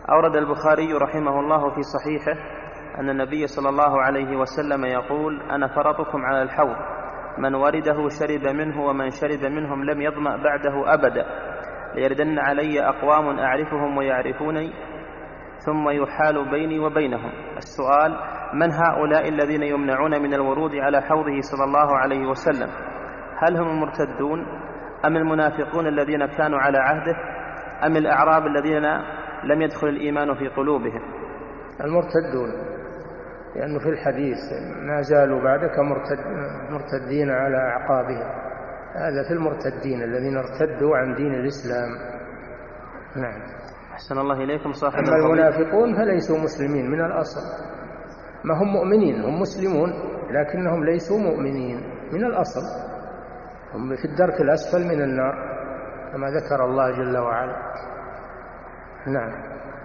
أورد البخاري رحمه الله في صحيحه أن النبي صلى الله عليه وسلم يقول: أنا فرطكم على الحوض، من ورده شرب منه، ومن شرب منهم لم يظمأ بعده أبدا، ليردن علي أقوام أعرفهم ويعرفوني ثم يحال بيني وبينهم. السؤال: من هؤلاء الذين يمنعون من الورود على حوضه صلى الله عليه وسلم؟ هل هم المرتدون، أم المنافقون الذين كانوا على عهده، أم الأعراب الذين لم يدخل الإيمان في قلوبهم؟ المرتدون، لأنه في الحديث: ما زالوا بعدك مرتدين على أعقابهم. هذا في المرتدين الذين ارتدوا عن دين الإسلام. نعم. أحسن الله إليكم. صاحب أما المنافقون فليسوا مسلمين من الأصل، ما هم مؤمنين، هم مسلمون لكنهم ليسوا مؤمنين من الأصل، هم في الدرك الأسفل من النار كما ذكر الله جل وعلا. نعم.